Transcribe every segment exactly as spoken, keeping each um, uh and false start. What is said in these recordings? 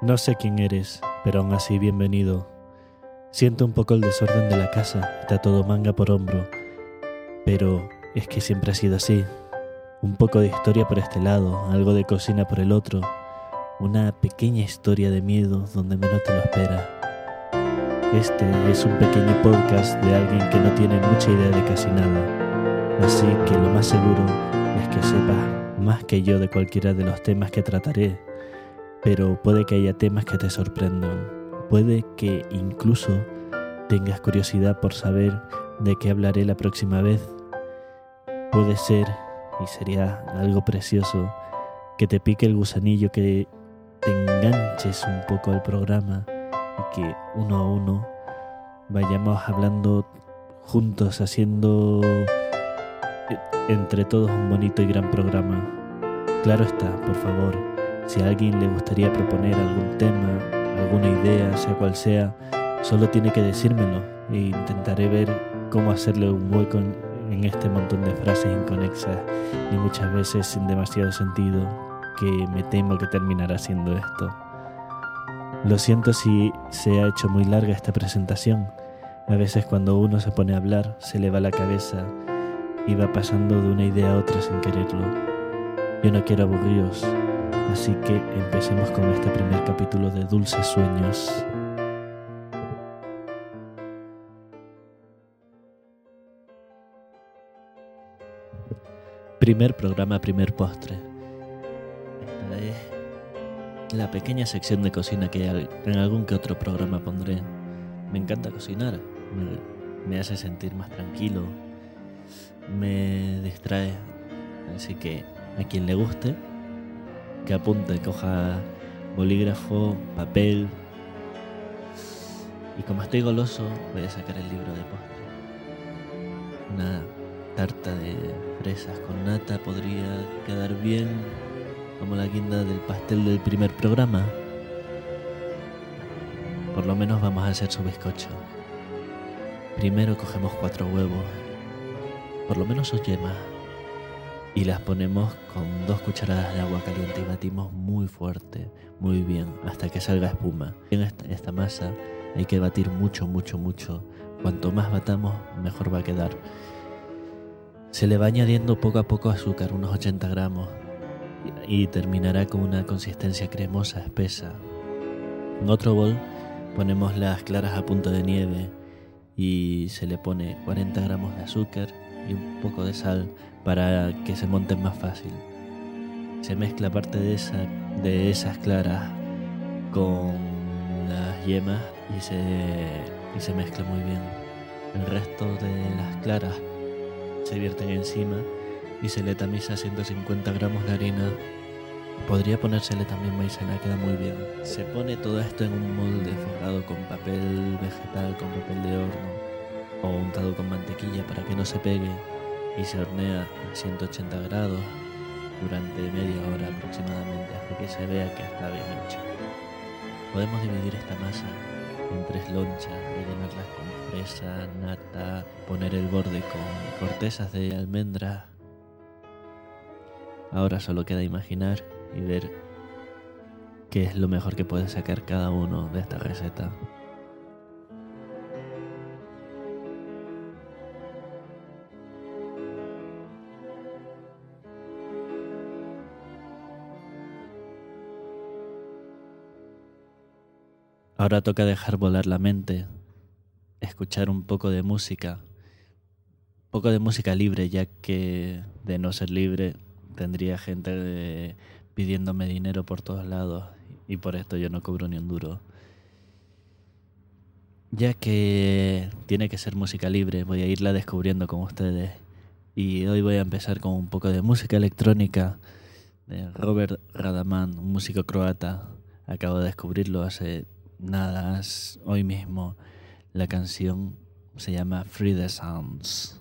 No sé quién eres, pero aún así bienvenido. Siento un poco el desorden de la casa, está todo manga por hombro, pero es que siempre ha sido así. Un poco de historia por este lado, algo de cocina por el otro, una pequeña historia de miedo donde menos te lo espera. Este es un pequeño podcast de alguien que no tiene mucha idea de casi nada, así que lo más seguro es que sepas más que yo de cualquiera de los temas que trataré, pero puede que haya temas que te sorprendan, puede que incluso tengas curiosidad por saber de qué hablaré la próxima vez. Puede ser, y sería algo precioso, que te pique el gusanillo, que te enganches un poco al programa y que uno a uno vayamos hablando juntos, haciendo entre todos un bonito y gran programa. Claro está, por favor, si a alguien le gustaría proponer algún tema, alguna idea, sea cual sea, solo tiene que decírmelo e intentaré ver cómo hacerle un hueco en, en este montón de frases inconexas y muchas veces sin demasiado sentido, que me temo que terminará siendo esto. Lo siento si se ha hecho muy larga esta presentación. A veces cuando uno se pone a hablar se le va la cabeza y va pasando de una idea a otra sin quererlo. Yo no quiero aburriros, así que empecemos con este primer capítulo de Dulces Sueños. Primer programa, primer postre. Esta es la pequeña sección de cocina que en algún que otro programa pondré. Me encanta cocinar, me, me hace sentir más tranquilo, me distrae, así que a quien le guste, que apunte, coja bolígrafo, papel, y como estoy goloso voy a sacar el libro de postre. Una tarta de fresas con nata podría quedar bien como la guinda del pastel del primer programa. Por lo menos vamos a hacer su bizcocho. Primero cogemos cuatro huevos, por lo menos sus yemas, y las ponemos con dos cucharadas de agua caliente y batimos muy fuerte, muy bien, hasta que salga espuma. En esta, esta masa hay que batir mucho, mucho, mucho. Cuanto más batamos, mejor va a quedar. Se le va añadiendo poco a poco azúcar, unos ochenta gramos, y, y terminará con una consistencia cremosa, espesa. En otro bol ponemos las claras a punto de nieve y se le pone cuarenta gramos de azúcar y un poco de sal para que se monten más fácil. Se mezcla parte de, esa, de esas claras con las yemas y se, y se mezcla muy bien. El resto de las claras se vierten encima y se le tamiza ciento cincuenta gramos de harina. Podría ponérsele también maicena, queda muy bien. Se pone todo esto en un molde forrado con papel vegetal, con papel de horno o untado con mantequilla para que no se pegue, y se hornea a ciento ochenta grados durante media hora aproximadamente hasta que se vea que está bien hecho. Podemos dividir esta masa en tres lonchas, rellenarlas con fresa, nata, poner el borde con cortezas de almendra. Ahora solo queda imaginar y ver qué es lo mejor que puede sacar cada uno de esta receta. Ahora toca dejar volar la mente, escuchar un poco de música, un poco de música libre, ya que de no ser libre tendría gente de pidiéndome dinero por todos lados y por esto yo no cobro ni un duro. Ya que tiene que ser música libre, voy a irla descubriendo con ustedes, y hoy voy a empezar con un poco de música electrónica de Robert Radaman, un músico croata. Acabo de descubrirlo hace nada, hoy mismo. La canción se llama Free the Sounds.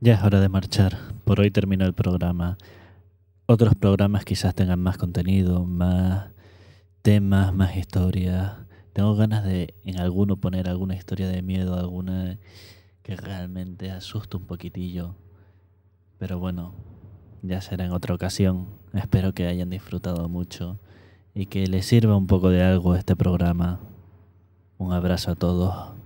Ya es hora de marchar. Por hoy terminó el programa. Otros programas quizás tengan más contenido, más temas, más historias. Tengo ganas de en alguno poner alguna historia de miedo, alguna que realmente asuste un poquitillo. Pero bueno, ya será en otra ocasión. Espero que hayan disfrutado mucho y que les sirva un poco de algo este programa. Un abrazo a todos.